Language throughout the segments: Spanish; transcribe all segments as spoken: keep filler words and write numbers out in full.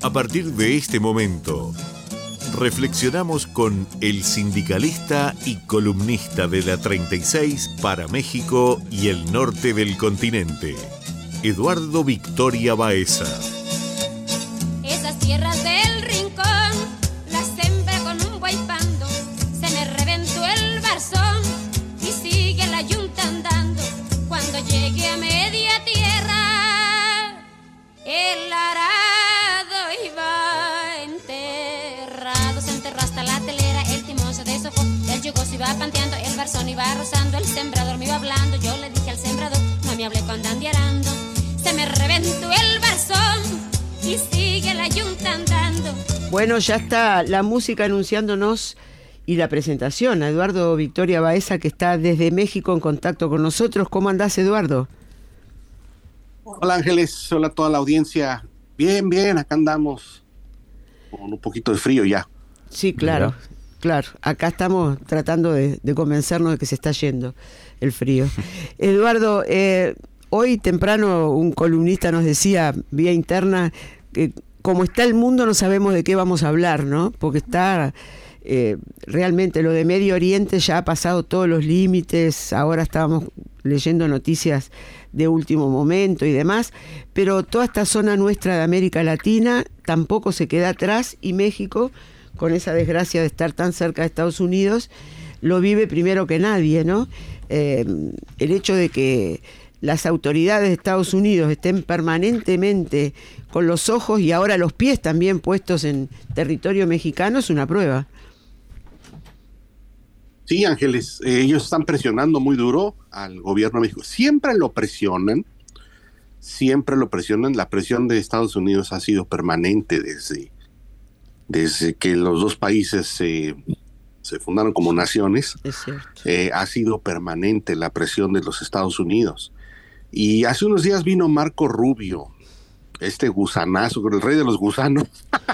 A partir de este momento, reflexionamos con el sindicalista y columnista de la treinta y seis para México y el norte del continente, Eduardo Victoria Baeza. Esas tierras del rincón las sembré con un guaypando, se me reventó el barzón y sigue la yunta andando. Cuando llegué a media tierra, el arado iba enterrado, se enterró hasta la telera, el timón se deshojó, el yugo se iba panteando, el barzón iba rozando, el sembrador me iba hablando. Yo le dije al sembrador, no me hable cuando ande arando, se me reventó el barzón y sigue la yunta andando. Bueno, ya está la música anunciándonos y la presentación a Eduardo Victoria Baeza, que está desde México en contacto con nosotros. ¿Cómo andás, Eduardo? Hola, Ángeles. Hola a toda la audiencia. Bien, bien, acá andamos con un poquito de frío ya. Sí, claro, ¿verdad? Claro. Acá estamos tratando de, de convencernos de que se está yendo el frío. Eduardo, eh, hoy temprano un columnista nos decía vía interna que como está el mundo no sabemos de qué vamos a hablar, ¿no? Porque está eh, realmente lo de Medio Oriente ya ha pasado todos los límites. Ahora estábamos leyendo noticias de último momento y demás, pero toda esta zona nuestra de América Latina tampoco se queda atrás, y México, con esa desgracia de estar tan cerca de Estados Unidos, lo vive primero que nadie, ¿no? Eh, el hecho de que las autoridades de Estados Unidos estén permanentemente con los ojos y ahora los pies también puestos en territorio mexicano es una prueba. Sí, Ángeles, eh, ellos están presionando muy duro al gobierno de México. Siempre lo presionan, siempre lo presionan. La presión de Estados Unidos ha sido permanente desde, desde que los dos países se, se fundaron como naciones. Es cierto. Eh, ha sido permanente la presión de los Estados Unidos. Y hace unos días vino Marco Rubio, este gusanazo, el rey de los gusanos.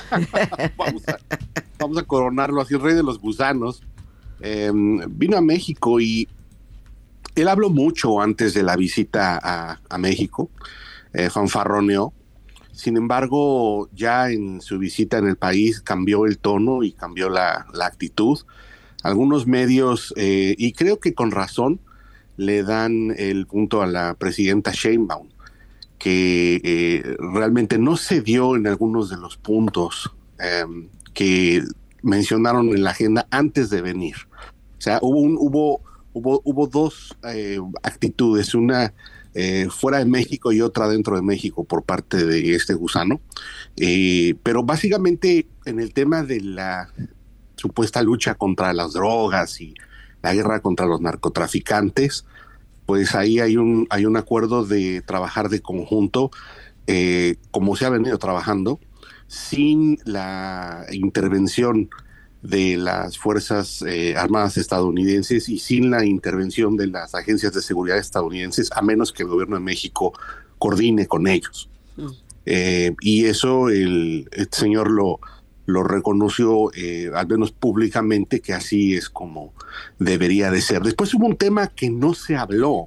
vamos, a, vamos a coronarlo así, el rey de los gusanos. Eh, vino a México y él habló mucho antes de la visita a, a México, eh, fanfarroneó. Sin embargo, ya en su visita en el país cambió el tono y cambió la, la actitud. Algunos medios, eh, y creo que con razón, le dan el punto a la presidenta Sheinbaum, que eh, realmente no se dio en algunos de los puntos eh, que mencionaron en la agenda antes de venir. O sea, hubo un, hubo, hubo, hubo dos eh, actitudes, una eh, fuera de México y otra dentro de México por parte de este gusano. Eh, pero básicamente en el tema de la supuesta lucha contra las drogas y la guerra contra los narcotraficantes, pues ahí hay un, hay un acuerdo de trabajar de conjunto, eh, como se ha venido trabajando, sin la intervención de las Fuerzas eh, Armadas estadounidenses y sin la intervención de las agencias de seguridad estadounidenses, a menos que el gobierno de México coordine con ellos. Mm. Eh, y eso el, el señor lo, lo reconoció, eh, al menos públicamente, que así es como debería de ser. Después hubo un tema que no se habló,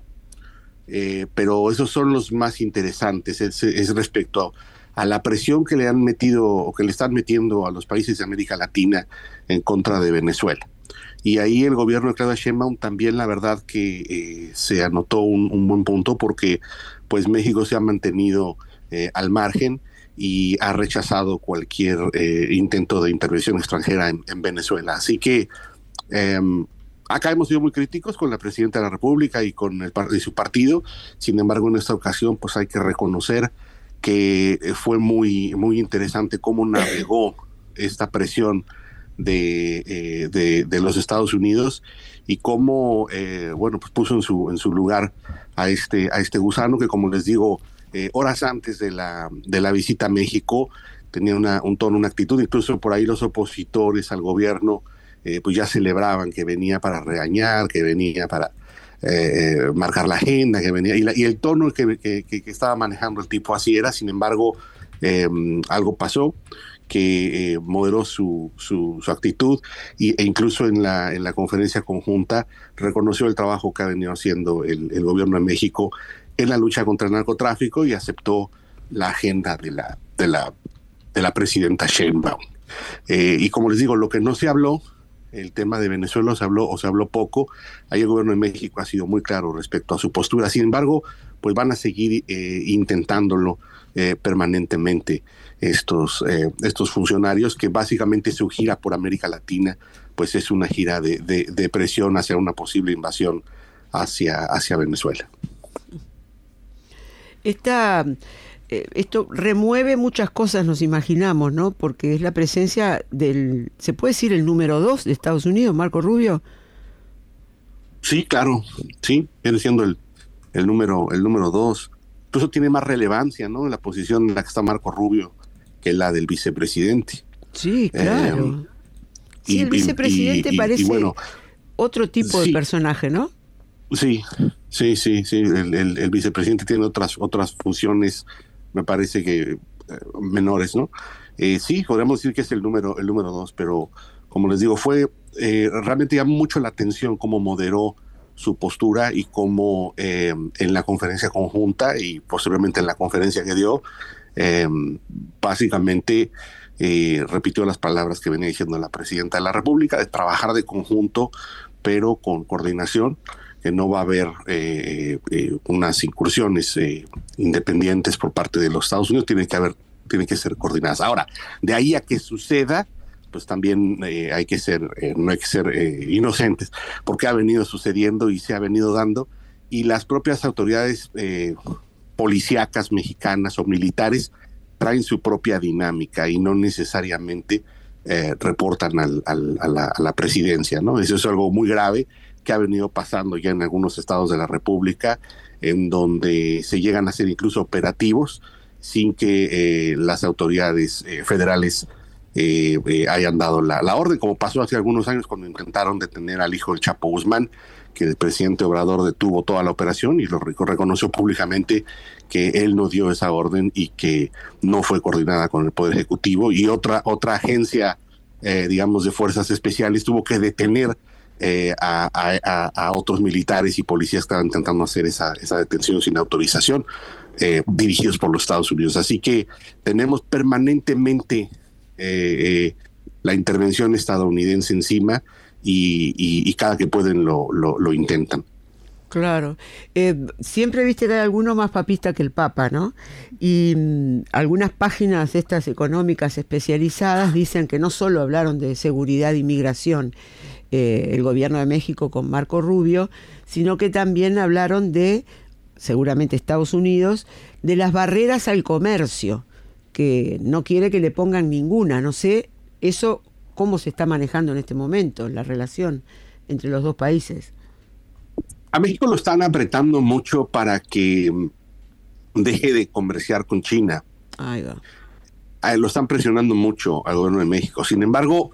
eh, pero esos son los más interesantes, es, es respecto a a la presión que le han metido o que le están metiendo a los países de América Latina en contra de Venezuela. Y ahí el gobierno de Claudia Sheinbaum también, la verdad que eh, se anotó un, un buen punto, porque pues México se ha mantenido eh, al margen y ha rechazado cualquier eh, intento de intervención extranjera en, en Venezuela. Así que eh, acá hemos sido muy críticos con la presidenta de la República y con el, y su partido. Sin embargo, en esta ocasión pues hay que reconocer que fue muy, muy interesante cómo navegó esta presión de, eh, de, de los Estados Unidos y cómo eh, bueno, pues puso en su, en su lugar a este, a este gusano que, como les digo, eh, horas antes de la, de la visita a México tenía una, un tono, una actitud. Incluso por ahí los opositores al gobierno eh, pues ya celebraban que venía para regañar, que venía para Eh, marcar la agenda, que venía, y, la, y el tono que, que, que estaba manejando el tipo así era. Sin embargo, eh, algo pasó que eh, moderó su, su, su actitud y, e incluso en la, en la conferencia conjunta reconoció el trabajo que ha venido haciendo el, el gobierno de México en la lucha contra el narcotráfico y aceptó la agenda de la, de la de la presidenta Sheinbaum. Eh, y como les digo, lo que no se habló, el tema de Venezuela se habló o se habló poco. Ahí el gobierno de México ha sido muy claro respecto a su postura. Sin embargo, pues van a seguir eh, intentándolo eh, permanentemente estos, eh, estos funcionarios, que básicamente su gira por América Latina pues es una gira de, de, de presión hacia una posible invasión hacia, hacia Venezuela. Esta, eh, esto remueve muchas cosas, nos imaginamos, ¿no? Porque es la presencia del, ¿se puede decir el número dos de Estados Unidos, Marco Rubio? Sí, claro, sí, viene siendo el, el número el número dos. Incluso tiene más relevancia, ¿no? La posición en la que está Marco Rubio que la del vicepresidente. Sí, claro. Eh, sí, y, el vicepresidente y, y, parece y bueno, otro tipo sí, de personaje, ¿no? Sí, sí, sí, sí. El, el, el vicepresidente tiene otras otras funciones, me parece que eh, menores, ¿no? Eh, sí, podríamos decir que es el número el número dos, pero como les digo, fue eh, realmente llamó mucho la atención cómo moderó su postura y cómo eh, en la conferencia conjunta y posteriormente en la conferencia que dio, eh, básicamente eh, repitió las palabras que venía diciendo la presidenta de la República, de trabajar de conjunto, pero con coordinación, que no va a haber eh, eh, unas incursiones eh, independientes por parte de los Estados Unidos, tienen que haber, tienen que ser coordinadas. Ahora, de ahí a que suceda, pues también eh, hay que ser, eh, no hay que ser eh, inocentes, porque ha venido sucediendo y se ha venido dando, y las propias autoridades eh, policíacas mexicanas o militares traen su propia dinámica y no necesariamente eh, reportan al, al, a, la, a la presidencia, ¿no? Eso es algo muy grave que ha venido pasando ya en algunos estados de la República, en donde se llegan a hacer incluso operativos sin que eh, las autoridades eh, federales Eh, eh, hayan dado la, la orden, como pasó hace algunos años cuando intentaron detener al hijo del Chapo Guzmán, que el presidente Obrador detuvo toda la operación y lo reconoció públicamente que él no dio esa orden y que no fue coordinada con el Poder Ejecutivo, y otra, otra agencia, eh, digamos, de fuerzas especiales tuvo que detener eh, a, a, a otros militares y policías que estaban intentando hacer esa, esa detención sin autorización, eh, dirigidos por los Estados Unidos. Así que tenemos permanentemente Eh, eh, la intervención estadounidense encima y, y, y cada que pueden lo, lo, lo intentan. Claro. Eh, siempre viste que hay alguno más papista que el Papa, ¿no? Y mmm, algunas páginas estas económicas especializadas dicen que no solo hablaron de seguridad e inmigración eh, el gobierno de México con Marco Rubio, sino que también hablaron de, seguramente Estados Unidos, de las barreras al comercio, que no quiere que le pongan ninguna. No sé, eso, ¿cómo se está manejando en este momento, la relación entre los dos países? A México lo están apretando mucho para que deje de comerciar con China. Ahí va. Lo están presionando mucho al gobierno de México. Sin embargo,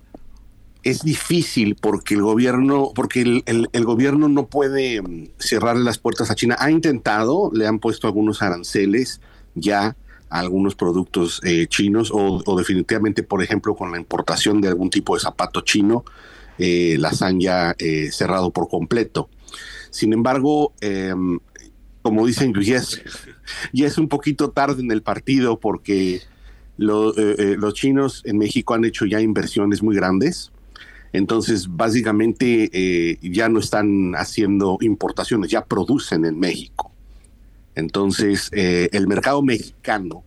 es difícil porque el gobierno, porque el, el, el gobierno no puede cerrarle las puertas a China. Ha intentado, le han puesto algunos aranceles ya a algunos productos eh, chinos, o, o definitivamente, por ejemplo, con la importación de algún tipo de zapato chino, eh, las han ya eh, cerrado por completo. Sin embargo, eh, como dicen, ya es, ya es un poquito tarde en el partido, porque lo, eh, eh, los chinos en México han hecho ya inversiones muy grandes. Entonces, básicamente, eh, ya no están haciendo importaciones, ya producen en México. Entonces, eh, el mercado mexicano,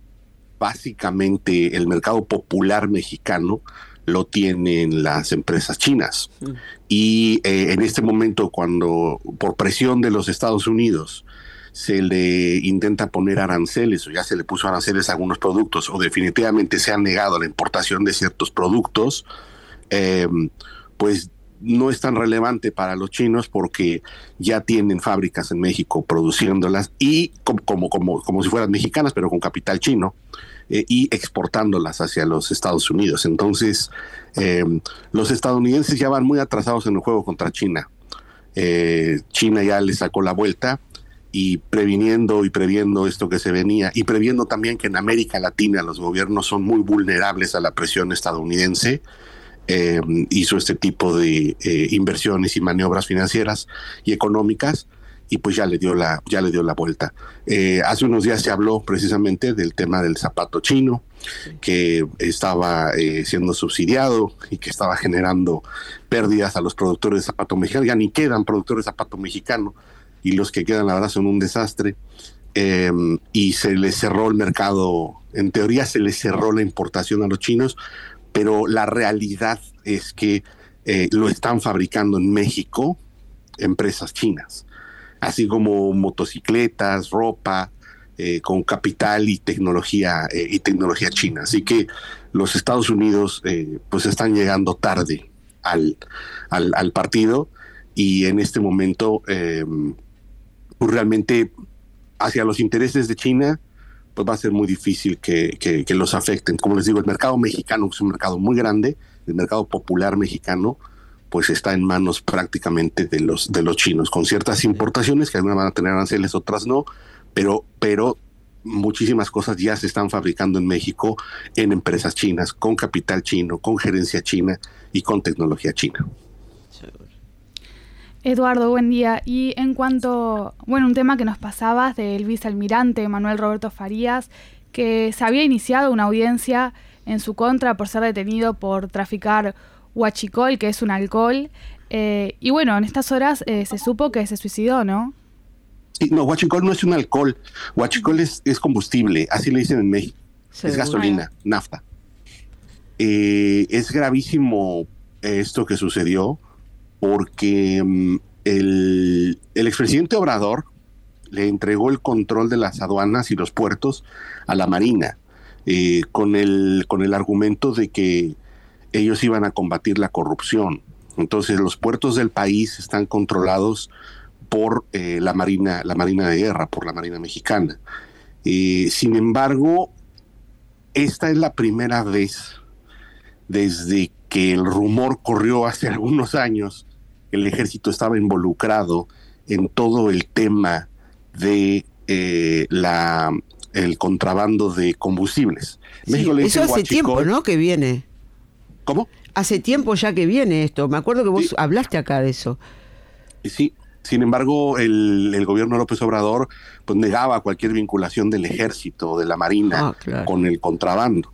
básicamente el mercado popular mexicano, lo tienen las empresas chinas. Mm. Y eh, en este momento, cuando por presión de los Estados Unidos se le intenta poner aranceles, o ya se le puso aranceles a algunos productos, o definitivamente se ha negado la importación de ciertos productos, eh, pues no es tan relevante para los chinos, porque ya tienen fábricas en México produciéndolas y como, como, como, como si fueran mexicanas, pero con capital chino, eh, y exportándolas hacia los Estados Unidos. Entonces, eh, los estadounidenses ya van muy atrasados en el juego contra China. Eh, China ya le sacó la vuelta, y previniendo y previendo esto que se venía, y previendo también que en América Latina los gobiernos son muy vulnerables a la presión estadounidense, Eh, hizo este tipo de eh, inversiones y maniobras financieras y económicas, y pues ya le dio la, ya le dio la vuelta. Eh, hace unos días se habló precisamente del tema del zapato chino, que estaba eh, siendo subsidiado y que estaba generando pérdidas a los productores de zapato mexicano. Ya ni quedan productores de zapato mexicano, y los que quedan la verdad son un desastre. Eh, y se les cerró el mercado, en teoría se les cerró la importación a los chinos, pero la realidad es que eh, lo están fabricando en México empresas chinas, así como motocicletas, ropa, eh, con capital y tecnología eh, y tecnología china. Así que los Estados Unidos eh, pues están llegando tarde al, al, al partido, y en este momento eh, pues realmente hacia los intereses de China pues va a ser muy difícil que, que, que los afecten. Como les digo, el mercado mexicano, que es un mercado muy grande, el mercado popular mexicano, pues está en manos prácticamente de los de los chinos, con ciertas importaciones que algunas van a tener aranceles, otras no, pero pero muchísimas cosas ya se están fabricando en México en empresas chinas, con capital chino, con gerencia china y con tecnología china. Eduardo, buen día. Y en cuanto, bueno, un tema que nos pasabas del vicealmirante Manuel Roberto Farías, que se había iniciado una audiencia en su contra por ser detenido por traficar huachicol, que es un alcohol, eh, y bueno, en estas horas eh, se supo que se suicidó, ¿no? Sí, no, huachicol no es un alcohol, huachicol es, es combustible, así le dicen en México, sí, es gasolina, ah, nafta. Eh, es gravísimo esto que sucedió, porque um, el, el expresidente Obrador le entregó el control de las aduanas y los puertos a la Marina, eh, con el, con el argumento de que ellos iban a combatir la corrupción. Entonces los puertos del país están controlados por eh, la Marina, la Marina de Guerra, por la Marina Mexicana. Eh, sin embargo, esta es la primera vez desde que el rumor corrió hace algunos años que el ejército estaba involucrado en todo el tema de eh, la el contrabando de combustibles. Sí, México le eso hace huachicol. Tiempo, ¿no? Que viene. ¿Cómo? Hace tiempo ya que viene esto. Me acuerdo que vos sí. hablaste acá de eso. Sí. Sin embargo, el, el gobierno de López Obrador pues negaba cualquier vinculación del ejército, de la Marina, ah, claro. con el contrabando.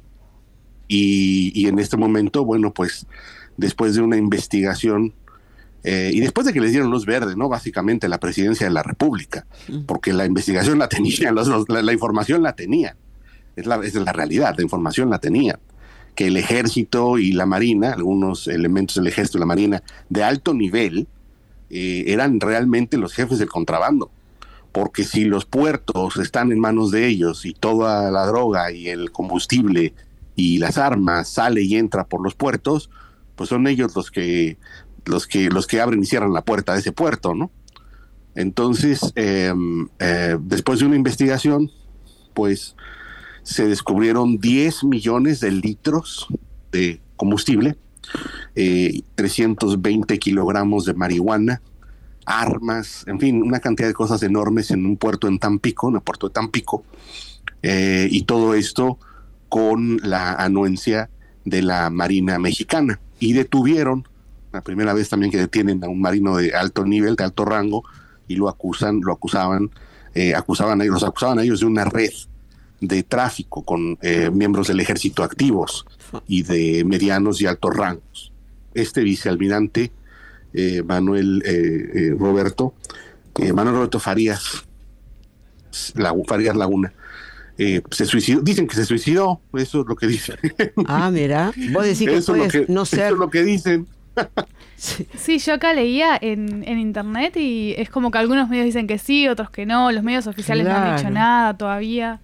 Y, y en este momento, bueno, pues después de una investigación eh, y después de que les dieron luz verde, ¿no? Básicamente la presidencia de la República, porque la investigación la tenían, los, los, la, la información la tenía, es la, es la realidad, la información la tenía, que el ejército y la Marina, algunos elementos del ejército y la Marina de alto nivel, eh, eran realmente los jefes del contrabando, porque si los puertos están en manos de ellos y toda la droga y el combustible y las armas sale y entra por los puertos, pues son ellos los que los que los que abren y cierran la puerta de ese puerto, ¿no? Entonces, eh, eh, después de una investigación, pues se descubrieron diez millones de litros de combustible, eh, trescientos veinte kilogramos de marihuana, armas, en fin, una cantidad de cosas enormes en un puerto en Tampico, en el puerto de Tampico, eh, y todo esto con la anuencia de la Marina Mexicana. Y detuvieron, la primera vez también que detienen a un marino de alto nivel, de alto rango, y lo acusan, lo acusaban, eh, acusaban a ellos, los acusaban a ellos de una red de tráfico con eh, miembros del ejército activos y de medianos y altos rangos. Este vicealmirante, eh, Manuel eh, eh, Roberto, eh, Manuel Roberto Farías, la, Farías Laguna, Eh, se suicidó, dicen que se suicidó, eso es lo que dicen. Ah, mira, vos decís que eso puedes es lo que, no ser. Eso es lo que dicen. Sí, sí, yo acá leía en, en internet y es como que algunos medios dicen que sí, otros que no, los medios oficiales claro. no han dicho nada todavía.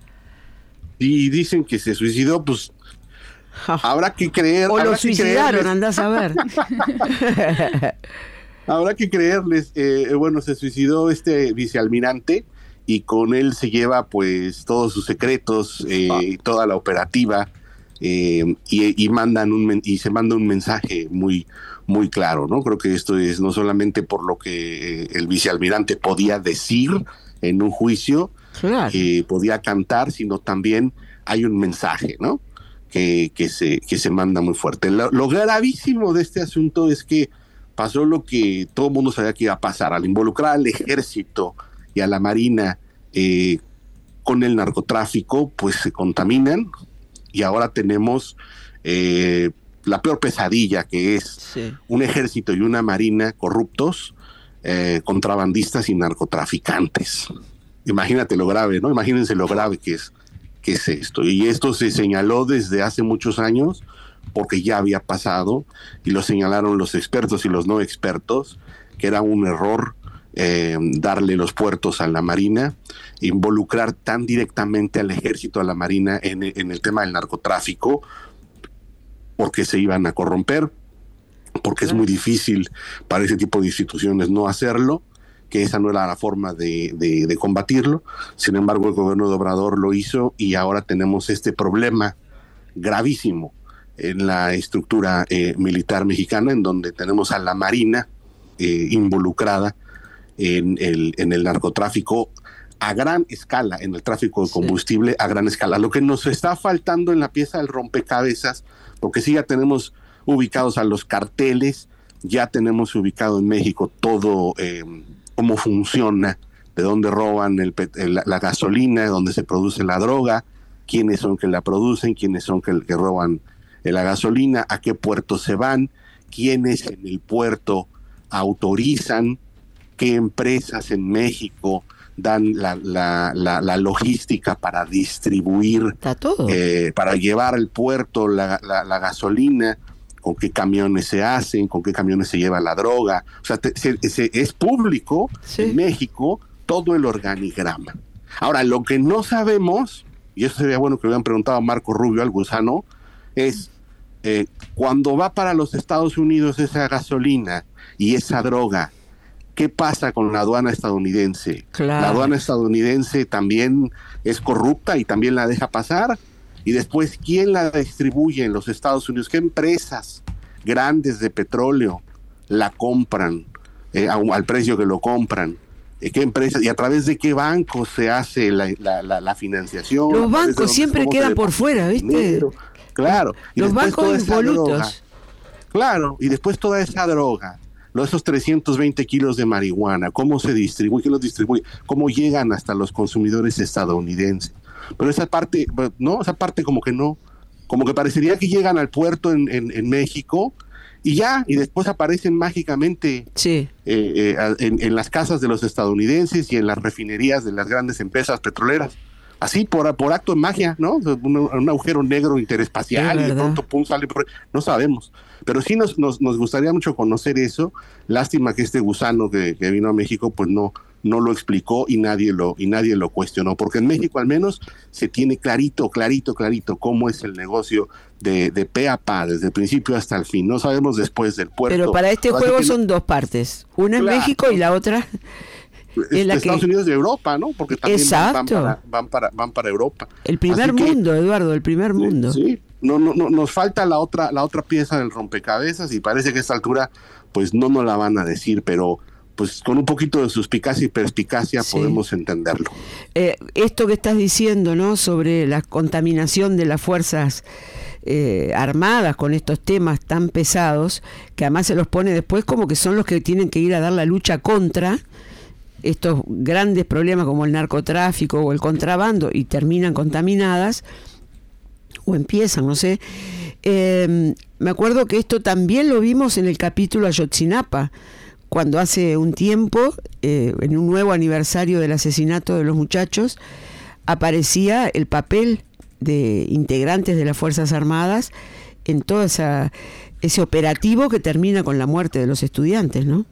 Y dicen que se suicidó, pues habrá que creer. O lo suicidaron, andás a ver. Habrá que creerles. Eh, bueno, se suicidó este vicealmirante y con él se lleva pues todos sus secretos, eh, toda la operativa, eh, y, y mandan un y se manda un mensaje muy muy claro, ¿no? Creo que esto es no solamente por lo que eh, el vicealmirante podía decir en un juicio, claro. eh, podía cantar, sino también hay un mensaje, ¿no? Que, que se que se manda muy fuerte. Lo, lo gravísimo de este asunto es que pasó lo que todo el mundo sabía que iba a pasar. Al involucrar al ejército y a la marina eh, con el narcotráfico, pues se contaminan y ahora tenemos eh, la peor pesadilla, que es sí. un ejército y una marina corruptos, eh, contrabandistas y narcotraficantes. Imagínate lo grave, ¿no? Imagínense lo grave que es, que es esto. Y esto se señaló desde hace muchos años porque ya había pasado y lo señalaron los expertos y los no expertos, que era un error eh, darle los puertos a la marina, involucrar tan directamente al ejército, a la marina en, en el tema del narcotráfico, porque se iban a corromper, porque es muy difícil para ese tipo de instituciones no hacerlo, que esa no era la forma de, de, de combatirlo. Sin embargo, el gobierno de Obrador lo hizo y ahora tenemos este problema gravísimo en la estructura eh, militar mexicana, en donde tenemos a la Marina eh, involucrada en el, en el narcotráfico a gran escala, en el tráfico de combustible sí. a gran escala. Lo que nos está faltando en la pieza del rompecabezas, porque sí ya tenemos ubicados a los carteles, ya tenemos ubicado en México todo eh, cómo funciona, de dónde roban el, el, la gasolina, dónde se produce la droga, quiénes son que la producen, quiénes son que, que roban la gasolina, a qué puerto se van, quiénes en el puerto autorizan, qué empresas en México dan la, la, la, la logística para distribuir, eh, para llevar al puerto la, la, la gasolina, con qué camiones se hacen, con qué camiones se lleva la droga. O sea, te, se, se, es público sí. en México todo el organigrama. Ahora, lo que no sabemos, y eso sería bueno que le hubieran preguntado a Marco Rubio, al gusano, es eh, cuando va para los Estados Unidos esa gasolina y esa droga, ¿qué pasa con la aduana estadounidense? Claro. La aduana estadounidense también es corrupta y también la deja pasar. Y después, ¿quién la distribuye en los Estados Unidos? ¿Qué empresas grandes de petróleo la compran eh, a, al precio que lo compran? Eh, ¿Qué empresas y a través de qué bancos se hace la, la, la, la financiación? Los bancos siempre quedan por fuera, ¿viste? Dinero. Claro. Y los bancos involutos. Claro, y después toda esa droga, esos trescientos veinte kilos de marihuana, ¿cómo se distribuye? ¿Quién los distribuye? ¿Cómo llegan hasta los consumidores estadounidenses? Pero esa parte, no, esa parte como que no, como que parecería que llegan al puerto en, en, en México y ya, y después aparecen mágicamente sí. eh, eh, en, en las casas de los estadounidenses y en las refinerías de las grandes empresas petroleras. Así, por, por acto de magia, ¿no? Un, un agujero negro interespacial y de pronto, pum, sale por... No sabemos. Pero sí nos, nos, nos gustaría mucho conocer eso. Lástima que este gusano que, que vino a México, pues no, no lo explicó y nadie lo, y nadie lo cuestionó. Porque en México al menos se tiene clarito, clarito, clarito cómo es el negocio de, de pe a pa, desde el principio hasta el fin. No sabemos después del puerto. Pero para este juego que... son dos partes. Una en claro. México y la otra... Es la Estados que... Unidos de Europa, ¿no? Porque también van, van, para, van, para, van para Europa. El primer Así mundo, que, Eduardo, el primer mundo. Sí, sí. No, no, no, nos falta la otra, la otra pieza del rompecabezas y parece que a esta altura, pues no nos la van a decir, pero pues con un poquito de suspicacia y perspicacia sí. podemos entenderlo. Eh, esto que estás diciendo, ¿no? Sobre la contaminación de las fuerzas eh, armadas con estos temas tan pesados, que además se los pone después como que son los que tienen que ir a dar la lucha contra estos grandes problemas como el narcotráfico o el contrabando y terminan contaminadas o empiezan, no sé. Eh, me acuerdo que esto también lo vimos en el capítulo Ayotzinapa, cuando hace un tiempo, eh, en un nuevo aniversario del asesinato de los muchachos, aparecía el papel de integrantes de las Fuerzas Armadas en todo esa, ese operativo que termina con la muerte de los estudiantes, ¿no?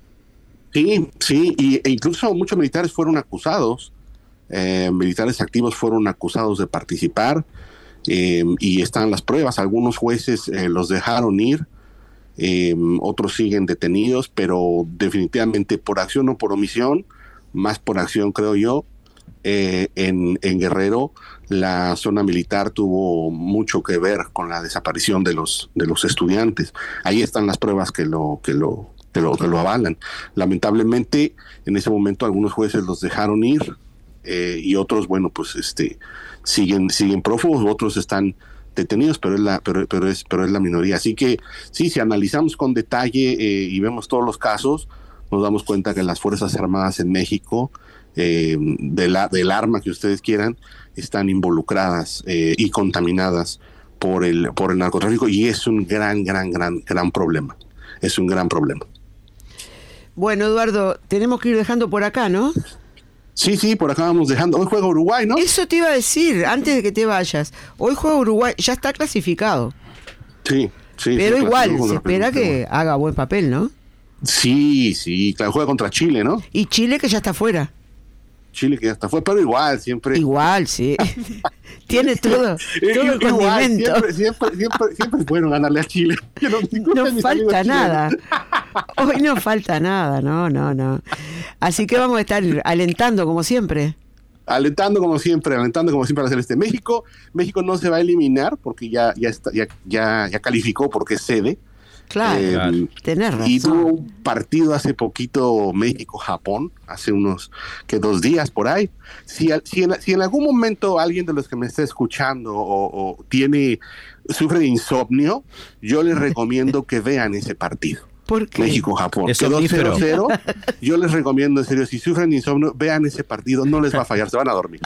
Sí, sí, y, e incluso muchos militares fueron acusados, eh, militares activos fueron acusados de participar, eh, y están las pruebas. Algunos jueces eh, los dejaron ir, eh, otros siguen detenidos, pero definitivamente por acción o por omisión, más por acción creo yo, eh, en, en Guerrero la zona militar tuvo mucho que ver con la desaparición de los, de los estudiantes. Ahí están las pruebas que lo... que lo Que lo, que lo avalan. Lamentablemente, en ese momento algunos jueces los dejaron ir eh, y otros, bueno, pues este siguen siguen prófugos, otros están detenidos, pero es la, pero, pero es, pero es la minoría. Así que sí, si analizamos con detalle eh, y vemos todos los casos, nos damos cuenta que las Fuerzas Armadas en México, eh, de la, del arma que ustedes quieran, están involucradas eh, y contaminadas por el, por el narcotráfico, y es un gran, gran, gran, gran problema. Es un gran problema. Bueno, Eduardo, tenemos que ir dejando por acá, ¿no? Sí, sí, por acá vamos dejando. Hoy juega Uruguay, ¿no? Eso te iba a decir, antes de que te vayas. Hoy juega Uruguay, ya está clasificado. Sí, sí. Pero sí, igual, claro, se espera que haga buen papel, ¿no? Sí, sí, claro, juega contra Chile, ¿no? Y Chile que ya está fuera. Chile que ya está fuera, pero igual, siempre... Igual, sí. Tiene todo, todo el igual, condimento. Siempre, siempre, siempre, siempre es bueno ganarle a Chile. Yo no no falta nada. Hoy no falta nada, no, no, no. Así que vamos a estar alentando como siempre. Alentando como siempre, alentando como siempre a la Celeste. México, México no se va a eliminar porque ya, ya, está, ya, ya, ya calificó porque es sede. Claro, eh, claro. Tenés razón. Y tuvo un partido hace poquito México-Japón, hace unos que dos días por ahí. Si, si, en, si en algún momento alguien de los que me está escuchando o, o tiene sufre de insomnio, yo les recomiendo que vean ese partido. ¿Por qué? México-Japón. Quedó cero cero. Yo les recomiendo, en serio, si sufren de insomnio, vean ese partido, no les va a fallar, se van a dormir.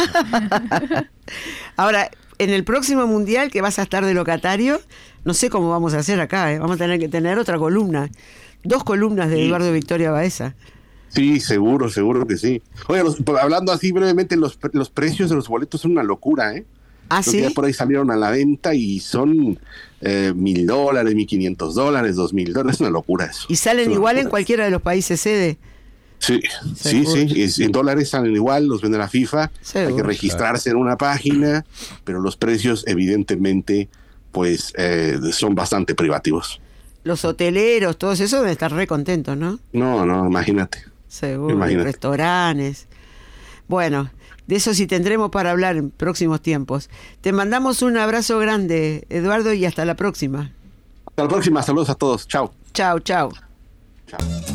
Ahora, en el próximo mundial que vas a estar de locatario, no sé cómo vamos a hacer acá, ¿eh? Vamos a tener que tener otra columna, dos columnas de sí. Eduardo Victoria Baeza. Sí, seguro, seguro que sí. Oye, los, hablando así brevemente, los, los precios de los boletos son una locura, ¿eh? ¿Ah, sí? Ya por ahí salieron a la venta y son eh, mil dólares, mil quinientos dólares, dos mil dólares, es una locura eso. ¿Y salen igual en cualquiera de los países sede? Sí, sí, sí, y en dólares salen igual, los vende la FIFA, seguro. Hay que registrarse en una página, pero los precios evidentemente pues eh, son bastante privativos. Los hoteleros, todos esos deben estar re contentos, ¿no? No, no, imagínate. Seguro, imagínate. Restaurantes. Bueno, de eso sí tendremos para hablar en próximos tiempos. Te mandamos un abrazo grande, Eduardo, y hasta la próxima. Hasta la próxima, saludos a todos, chao. Chao, chao. Chao.